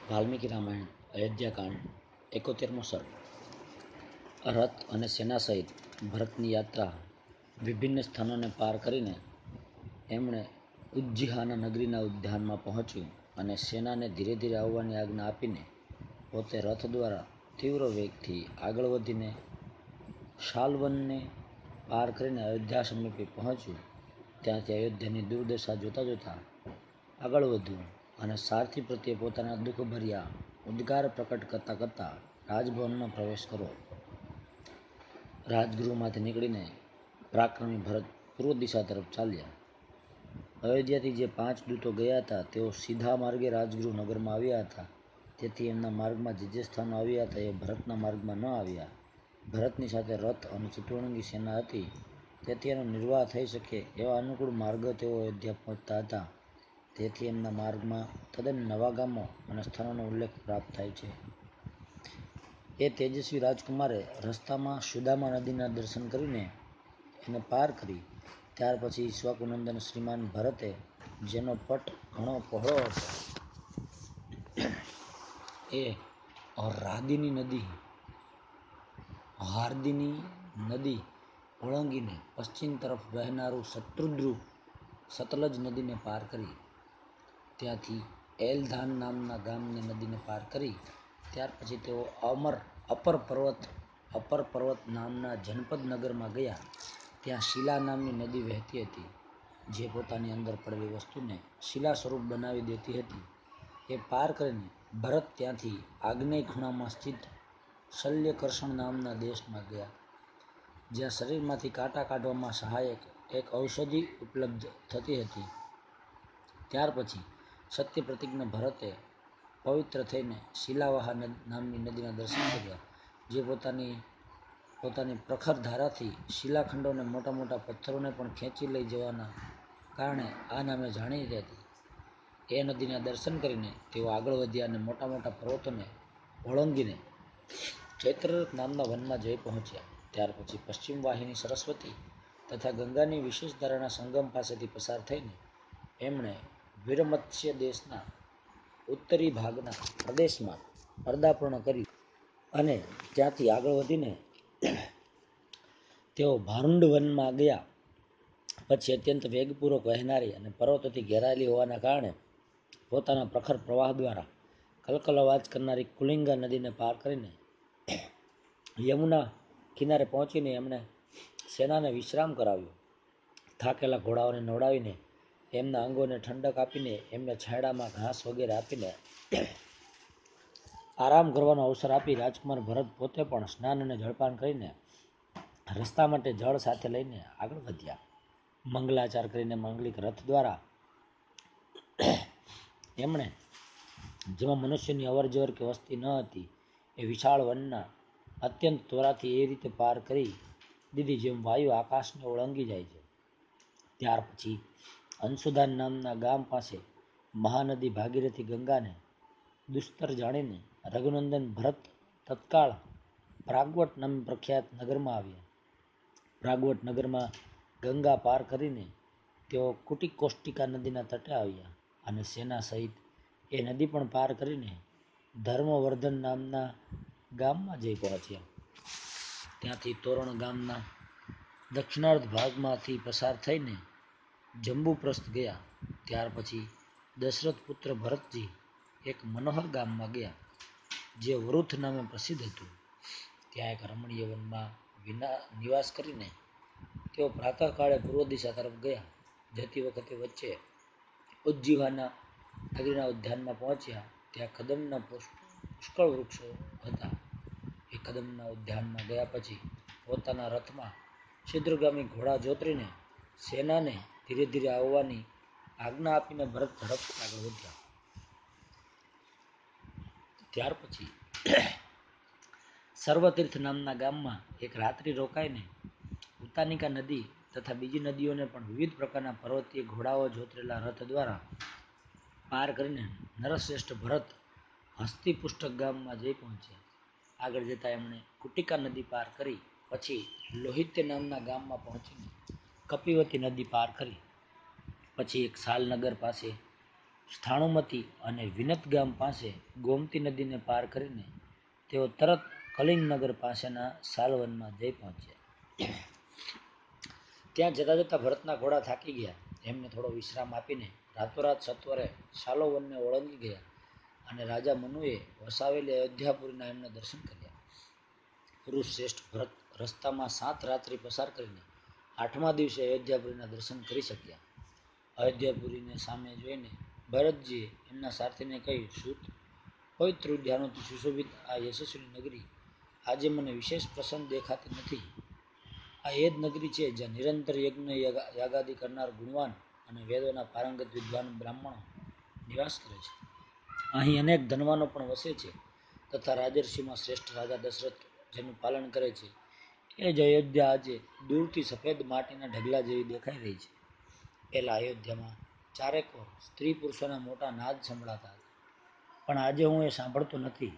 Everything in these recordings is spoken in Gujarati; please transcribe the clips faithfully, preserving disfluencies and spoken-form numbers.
વાલ્મીકી રામાયણ અયોધ્યાકાંડ એકોતેરમો સર્ગ. રથ અને સેના સહિત ભરતની યાત્રા વિભિન્ન સ્થાનોને પાર કરીને એમણે ઉજ્જીહાના નગરીના ઉદ્યાનમાં પહોંચ્યું અને સેનાને ધીરે ધીરે આવવાની આજ્ઞા આપીને પોતે રથ દ્વારા તીવ્ર વેગથી આગળ વધીને શાલ્વનને પાર કરીને અયોધ્યા સમીપે પહોંચ્યું. ત્યાંથી અયોધ્યાની દુર્દશા જોતા જોતા આગળ વધ્યું અને સારથી પ્રત્યે પોતાના દુઃખભર્યા ઉદ્ગાર પ્રકટ કરતા કરતા રાજભવનમાં પ્રવેશ કર્યો. રાજગૃહમાંથી નીકળીને પરાક્રમી ભરત પૂર્વ દિશા તરફ ચાલ્યા. અયોધ્યાથી જે પાંચ દૂતો ગયા હતા તેઓ સીધા માર્ગે રાજગૃહ નગરમાં આવ્યા હતા. તેથી એમના માર્ગમાં જે જે સ્થાનો આવ્યા હતા એ ભરતના માર્ગમાં ન આવ્યા. ભરતની સાથે રથ અને ચતુરંગી સેના હતી, તેથી એનો નિર્વાહ થઈ શકે એવા અનુકૂળ માર્ગ તેઓ અયોધ્યા પહોંચતા હતા. તેથી એમના માર્ગમાં તદ્દન નવા ગામો અને સ્થાનોનો ઉલ્લેખ પ્રાપ્ત થાય છે. એ તેજસ્વી રાજકુમારે રસ્તામાં સુદામા નદીના દર્શન કરીને એને પાર કરી. ત્યાર પછી ઈક્ષ્વાકુનંદન શ્રીમાન ભરતે, જેનો પટ ઘણો પહોળો હતો, એ રાદિની નદી હાર્દિની નદી ઓળંગીને પશ્ચિમ તરફ વહેનારું શત્રુદ્રુ સતલજ નદીને પાર કરી ત્યાંથી એલધાન નામના ગામની નદીને પાર કરી ત્યાર પછી તેઓ અમર અપર પર્વત અપર પર્વત નામના જનપદ નગરમાં ગયા. ત્યાં શિલા નામની નદી વહેતી હતી, જે પોતાની અંદર પડેલી વસ્તુને શિલા સ્વરૂપ બનાવી દેતી હતી. એ પાર કરીને ભરત ત્યાંથી આગ્નેય ખૂણામાં સ્થિત શલ્યકર્ષણ નામના દેશમાં ગયા, જ્યાં શરીરમાંથી કાંટા કાઢવામાં સહાયક એક ઔષધિ ઉપલબ્ધ થતી હતી. ત્યાર પછી સત્ય પ્રતિજ્ઞ ભરતે પવિત્ર થઈને શિલાવાહા નામની નદીના દર્શન કર્યા, જે પોતાની પોતાની પ્રખર ધારાથી શિલાખંડોને મોટા મોટા પથ્થરોને પણ ખેંચી લઈ જવાના કારણે આ નામે જાણીતી હતી. એ નદીના દર્શન કરીને તેઓ આગળ વધ્યા અને મોટા મોટા પર્વતોને ઓળંગીને ચૈત્રરથ નામના વનમાં જઈ પહોંચ્યા. ત્યાર પછી પશ્ચિમ વાહિની સરસ્વતી તથા ગંગાની વિશેષ ધારાના સંગમ પાસેથી પસાર થઈને એમણે વીરમત્સ્ય દેશના ઉત્તરી ભાગના પ્રદેશમાં પર્દાપૂર્ણ કરી અને ત્યાંથી આગળ વધીને તેઓ ભારુંડ વનમાં ગયા. પછી અત્યંત વેગપૂર્વક વહેનારી અને પર્વતોથી ઘેરાયેલી હોવાના કારણે પોતાના પ્રખર પ્રવાહ દ્વારા કલકલ અવાજ કરનારી કુલિંગા નદીને પાર કરીને યમુના કિનારે પહોંચીને એમણે સેનાને વિશ્રામ કરાવ્યો. થાકેલા ઘોડાઓને નવડાવીને એમના અંગોને ઠંડક આપીને એમને છાંયડામાં ઘાસ વગેરે આપીને આરામ કરવાનો અવસર આપી રાજકુમાર ભરત પોતે પણ સ્નાન અને જળપાન કરીને રસ્તા માટે જળ સાથે લઈને આગળ વધ્યા. મંગલાચાર કરીને મંગલિક રથ દ્વારા એમણે, જેમાં મનુષ્યની અવર જવર કે વસ્તી ન હતી, એ વિશાળ વનના અત્યંત ત્વરાથી એ રીતે પાર કરી દીધી જેમ વાયુ આકાશને ઓળંગી જાય છે. ત્યાર પછી અંશુદાન નામના ગામ પાસે મહાનદી ભાગીરથી ગંગાને દુસ્તર જાણીને રઘુનંદન ભરત તત્કાળ પ્રાગવટ નામે પ્રખ્યાત નગરમાં આવ્યા. પ્રાગવટ નગરમાં ગંગા પાર કરીને તેઓ કુટિકોષ્ટિકા નદીના તટે આવ્યા અને સેના સહિત એ નદી પણ પાર કરીને ધર્મવર્ધન નામના ગામમાં જઈ પહોંચ્યા. ત્યાંથી તોરણ ગામના દક્ષિણાર્ધ ભાગમાંથી પસાર થઈને જંબુપ્રસ્થ ગયા. ત્યાર પછી દશરથ પુત્ર ભરતજી એક મનોહર ગામમાં ગયા, જે વરુથ નામે પ્રસિદ્ધ હતું. ત્યાં એક રમણીય વનમાં વિના નિવાસ કરીને તેઓ પ્રાતઃકાળે પૂર્વ દિશા તરફ ગયા. જતી વખતે વચ્ચે ઉજ્જીવાના નગરીના ઉદ્યાનમાં પહોંચ્યા. ત્યાં કદમના પુષ્કળ વૃક્ષો હતા. એ કદમના ઉદ્યાનમાં ગયા પછી પોતાના રથમાં શીદ્રગામી ઘોડા જોતરીને સેનાને ધીરે ધીરે આવવાની આજ્ઞા આપીને ભરત ઝડપથી આગળ વધ્યા. ત્યાર પછી સર્વતીર્થ નામના ગામમાં એક રાત્રિ રોકાઈને ઉતાનિકા નદી તથા બીજી નદીઓને પણ વિવિધ પ્રકારના પર્વતીય ઘોડાઓ જોતરેલા રથ દ્વારા પાર કરીને નરશ્રેષ્ઠ ભરત હસ્તિપુષ્ટક ગામમાં જઈ પહોંચ્યા. આગળ જતા એમણે કુટિકા નદી પાર કરી પછી લોહિત્ય નામના ગામમાં પહોંચીને કપિવતી નદી પાર કરી પછી એક શાલનગર પાસે સ્થાણુમતી અને વિનત ગામ પાસે ગોમતી નદીને પાર કરીને તેઓ તરત કલિંગનગર પાસેના સાલવનમાં જઈ પહોંચ્યા. ત્યાં જતા જતા ભરતના ઘોડા થાકી ગયા. એમને થોડો વિશ્રામ આપીને રાતોરાત સત્વરે સાલોવનને ઓળંગી ગયા અને રાજા મનુએ વસાવેલી અયોધ્યાપુરીના એમને દર્શન કર્યા. પુરુષશ્રેષ્ઠ ભરત રસ્તામાં સાત રાત્રિ પસાર કરીને આઠમા દિવસે અયોધ્યાપુરીના દર્શન કરી શક્યા. અયોધ્યાપુરીને સામે જોઈને ભરતજીએ એમના સાથીને કહ્યું, સૂત, પવિત્ર ઉદ્યાનોથી સુશોભિત આ યશસ્વી નગરી આજે મને વિશેષ પ્રસન્ન દેખાતી નથી. આ એ જ નગરી છે જ્યાં નિરંતર યજ્ઞ યાગાદિ કરનાર ગુણવાન અને વેદોના પારંગત વિદ્વાન બ્રાહ્મણો નિવાસ કરે છે. અહીં અનેક ધનવાનો પણ વસે છે તથા રાજર્ષિમાં શ્રેષ્ઠ રાજા દશરથ જેનું પાલન કરે છે. એ જ અયોધ્યા આજે દૂરથી સફેદ માટીના ઢગલા જેવી દેખાઈ રહી છે. પહેલા અયોધ્યામાં ચારેક ઓર સ્ત્રી પુરુષોના મોટા નાદ સંભળાતા હતા, પણ આજે હું એ સાંભળતો નથી.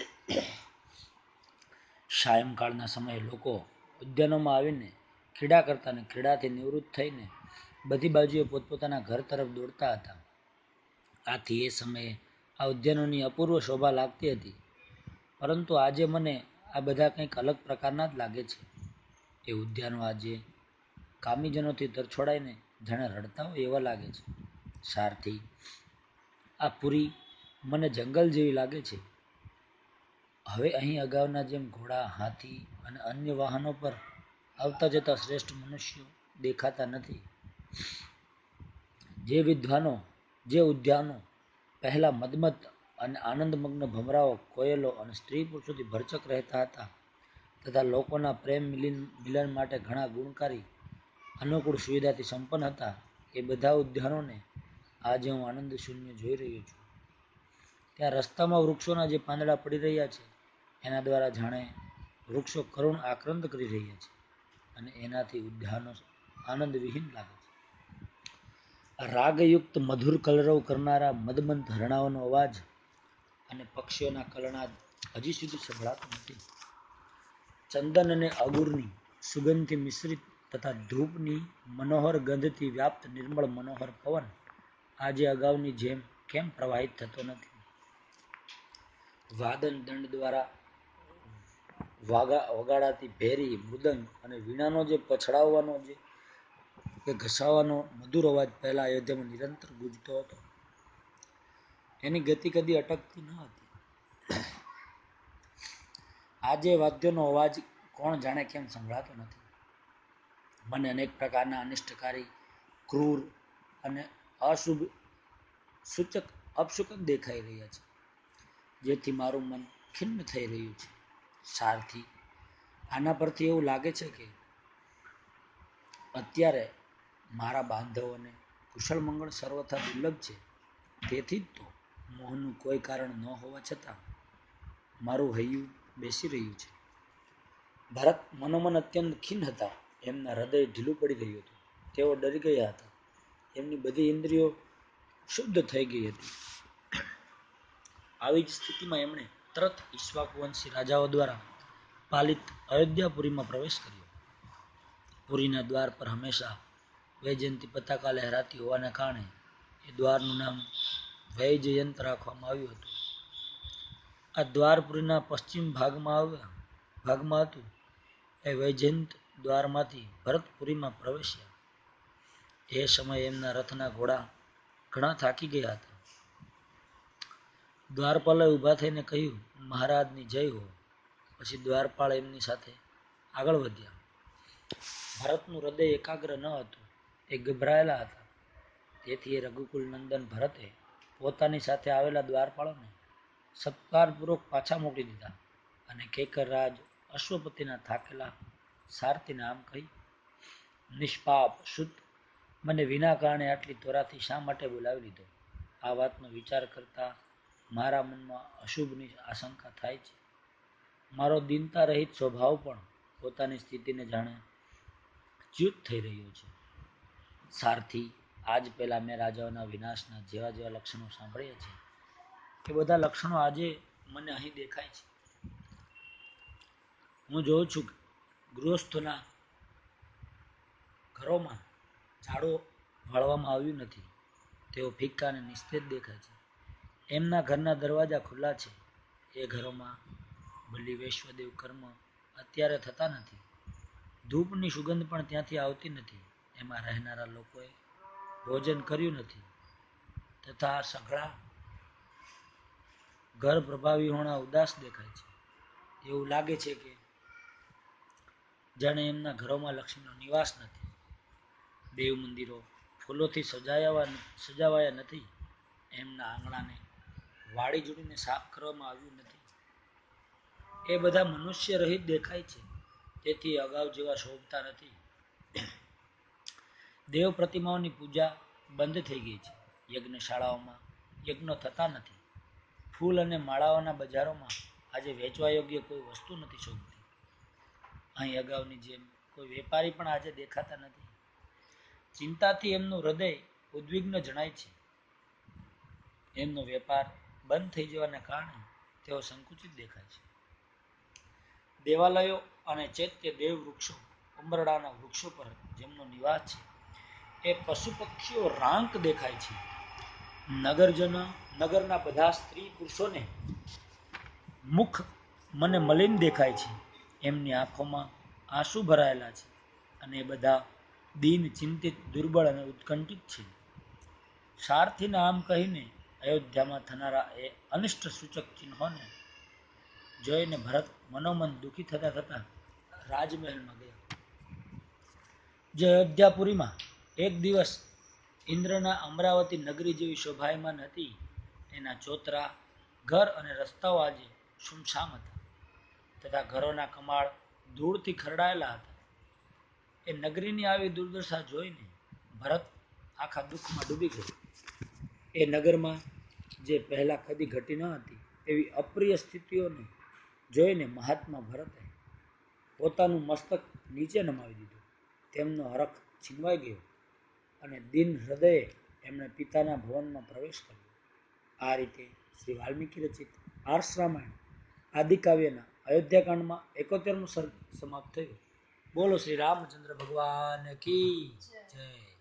સાયંકાળના સમયે લોકો ઉદ્યાનોમાં આવીને ક્રીડા કરતા અને ક્રીડાથી નિવૃત્ત થઈને બધી બાજુએ પોતપોતાના ઘર તરફ દોડતા હતા. આથી એ સમયે આ ઉદ્યાનોની અપૂર્વ શોભા લાગતી હતી. પરંતુ આજે મને આ બધા કંઈક અલગ પ્રકારના જ લાગે છે. એ ઉદ્યાનો આજે કામીજનોથી તરછોડાઈને જાણે રડતા હોય એવા લાગે છે. સારથી, આ પુરી મને જંગલ જેવી લાગે છે. હવે અહીં અગાઉના જેમ ઘોડા, હાથી અને અન્ય વાહનો પર આવતા જતા શ્રેષ્ઠ મનુષ્યો દેખાતા નથી. જે વિદ્વાનો જે ઉદ્યાનો પહેલા મદમત અને આનંદમગ્ન ભમરાઓ, કોયલો અને સ્ત્રી પુરુષોથી ભરચક રહેતા હતા તથા લોકોના પ્રેમ મિલન મિલન માટે ઘણા ગુણકારી અનુકૂળ સુવિધાથી સંપન્ન હતા, એ બધા ઉદ્યાનોને આજે હું આનંદ શૂન્ય જોઈ રહ્યો છું. ત્યાં રસ્તામાં વૃક્ષોના જે પાંદડા પડી રહ્યા છે એના દ્વારા જાણે વૃક્ષો કરુણ આક્રંદ કરી રહ્યા છે અને એનાથી ઉદ્યાનો આનંદવિહીન લાગે છે. રાગયુક્ત મધુર કલરવ કરનારા મદમંત હરણાઓનો અવાજ અને પક્ષીઓના કલનાદ હજી સુધી સંભળાતો નથી. ચંદન અને અગુરની સુગંધથી મિશ્રિત તથા ધૂપની મનોહર ગંધથી વ્યાપ્ત નિર્મળ મનોહર પવન આજે અગાઉની જેમ કેમ પ્રવાહિત થતો નથી? વાદન દંડ દ્વારા વાગા વગાડાતી ભેરી, મૃદંગ અને વીણાનો જે પછડાવવાનો જે કે ઘસાવાનો મધુર અવાજ પહેલા અયોધ્યામાં નિરંતર ગુંજતો હતો, એની ગતિ કદી અટકતી ન હતી. આજે વાદ્યોનો અવાજ કોણ જાણે કેમ સંભળાતો નથી. મને અનેક પ્રકારના અનિષ્ટકારી, ક્રૂર અને અશુભ સૂચક અપશુકન દેખાઈ રહ્યા છે, જેથી મારું મન ખિન્ન થઈ રહ્યું છે. સારથી, આના પરથી એવું લાગે છે કે અત્યારે મારા બાંધવોને કુશળ મંગળ સર્વથા દુર્લભ છે. તેથી જ તો મોહનું કોઈ કારણ ન હોવા છતાં મારું હૈયું બેસી રહ્યું છે. ભરત મનોમન અત્યંત ખિન્ન હતા. એમના હૃદય ઢીલું પડી રહ્યું હતું. તેઓ ડરી ગયા હતા. એમની બધી ઇન્દ્રિયો શુદ્ધ થઈ ગઈ હતી. આવી જ સ્થિતિમાં એમણે તરત ઈક્ષ્વાકુવંશી રાજાઓ દ્વારા પાલિત અયોધ્યાપુરીમાં પ્રવેશ કર્યો. પુરીના દ્વાર પર હંમેશા વૈજયંતી પતાકા લહેરાતી હોવાને કારણે એ દ્વારનું નામ વૈજયંત રાખવામાં આવ્યું હતું. આ દ્વાર પુરીના પશ્ચિમ ભાગમાં આવ્યા ભાગમાં હતું. એ વૈજયંત દ્વારમાંથી ભરતપુરીમાં પ્રવેશ્યા. એ સમયે એમના રથના ઘોડા ઘણા થાકી ગયા હતા. દ્વારપાલે ઊભા થઈને કહ્યું, મહારાજની જય હો. પછી દ્વારપાળ એમની સાથે આગળ વધ્યા. ભરતનું હૃદય એકાગ્ર ન હતું. એ ગભરાયેલા હતા. તેથી એ રઘુકુલ નંદન ભરતે પોતાની સાથે આવેલા દ્વારપાળોને સત્કારપૂર્વક પાછા મોકલી દીધા અને કેકરરાજ અશ્વપતિના થાકેલા સારથીને આમ કહી, નિષ્પાપ શુદ્ધ, મને વિના કારણે આટલી ત્વરાથી શા માટે બોલાવી લીધો? આ વાતનો વિચાર કરતા મારા મનમાં અશુભની આશંકા થાય છે. મારો દીનતા રહિત સ્વભાવ પણ પોતાની સ્થિતિને જાણે ચ્યુત થઈ રહ્યો છે. સારથી, આજ પહેલા મેં રાજાઓના વિનાશના જેવા જેવા લક્ષણો સાંભળ્યા છે એ બધા લક્ષણો આજે મને અહીં દેખાય છે. હું જોઉં છું કે ગૃહસ્થોના ઘરોમાં ઝાડુ વાળવામાં આવ્યું નથી. તેઓ ફિક્કા અને નિસ્તેજ દેખાય છે. એમના ઘરના દરવાજા ખુલ્લા છે. એ ઘરોમાં બલિ વૈશ્વદેવ કર્મ અત્યારે થતા નથી. ધૂપની સુગંધ પણ ત્યાંથી આવતી નથી. એમાં રહેનારા લોકોએ ભોજન કર્યું નથી તથા સઘળા ઘર પ્રભાવી હોણા ઉદાસ દેખાય છે. એવું લાગે છે કે જાણે એમના ઘરોમાં લક્ષ્મીનો નિવાસ નથી. દેવ મંદિરો ફૂલોથી સજાયા સજાવાયા નથી. એમના આંગણાને વાડી જોડીને સાફ કરવામાં આવ્યું નથી. એ બધા મનુષ્ય રહિત દેખાય છે. તેથી અગાઉ જેવા શોભતા નથી. દેવ પ્રતિમાઓની પૂજા બંધ થઈ ગઈ છે. યજ્ઞશાળાઓમાં યજ્ઞો થતા નથી. ફૂલ અને માળાઓના બજારોમાં આજે વેચવા યોગ્ય કોઈ વસ્તુ નથી શોભતી. અહીં અગાઉની જેમ કોઈ વેપારી પણ આજે દેખાતા નથી. ચિંતાથી એમનું હૃદય ઉદ્વિગ્ન જણાય છે. એમનો વેપાર બંધ થઈ જવાના કારણે તેઓ સંકુચિત દેખાય છે. દેવાલયો અને ચૈત્ય દેવ વૃક્ષો ઉંબરડાના વૃક્ષો પર જેમનો નિવાસ છે એ પશુ પક્ષીઓ રાંક દેખાય છે. નગરજનો નગરના બધા સ્ત્રી પુરુષોને મુખ મને મલિન દેખાય છે. એમની આંખોમાં આંસુ ભરાયેલા છે અને બધા દીન, ચિંતિત, દુર્બળ અને ઉત્કંઠિત છે. સારથીને આમ કહીને અયોધ્યામાં થનારા એ અનિષ્ટ સૂચક ચિહ્નોને જોઈને ભરત મનોમન દુઃખી થતા થતા રાજમહેલમાં ગયા. જે અયોધ્યાપુરીમાં એક દિવસ ઇન્દ્રના અમરાવતી નગરી જેવી શોભાયમાન હતી, એના ચોતરા, ઘર અને રસ્તાઓ આજે સુમસામ હતા તથા ઘરોના કમાળ ધૂળથી ખરડાયેલા હતા. એ નગરીની આવી દુર્દશા જોઈને ભરત આખા દુઃખમાં ડૂબી ગયો. એ નગરમાં જે પહેલા કદી ઘટી ન હતી એવી અપ્રિય સ્થિતિઓને જોઈને મહાત્મા ભરતે પોતાનું મસ્તક નીચે નમાવી દીધું. તેમનો હરખ છીનવાઈ ગયો અને દીન હૃદયે એમણે પિતાના ભવનમાં પ્રવેશ કર્યો. આ રીતે શ્રી વાલ્મીકી રચિત આર્ષ રામાયણ આદિકાવ્યના અયોધ્યાકાંડમાં એકોતેરમું સર્ગ સમાપ્ત થયું. બોલો શ્રી રામચંદ્ર ભગવાન કી જય.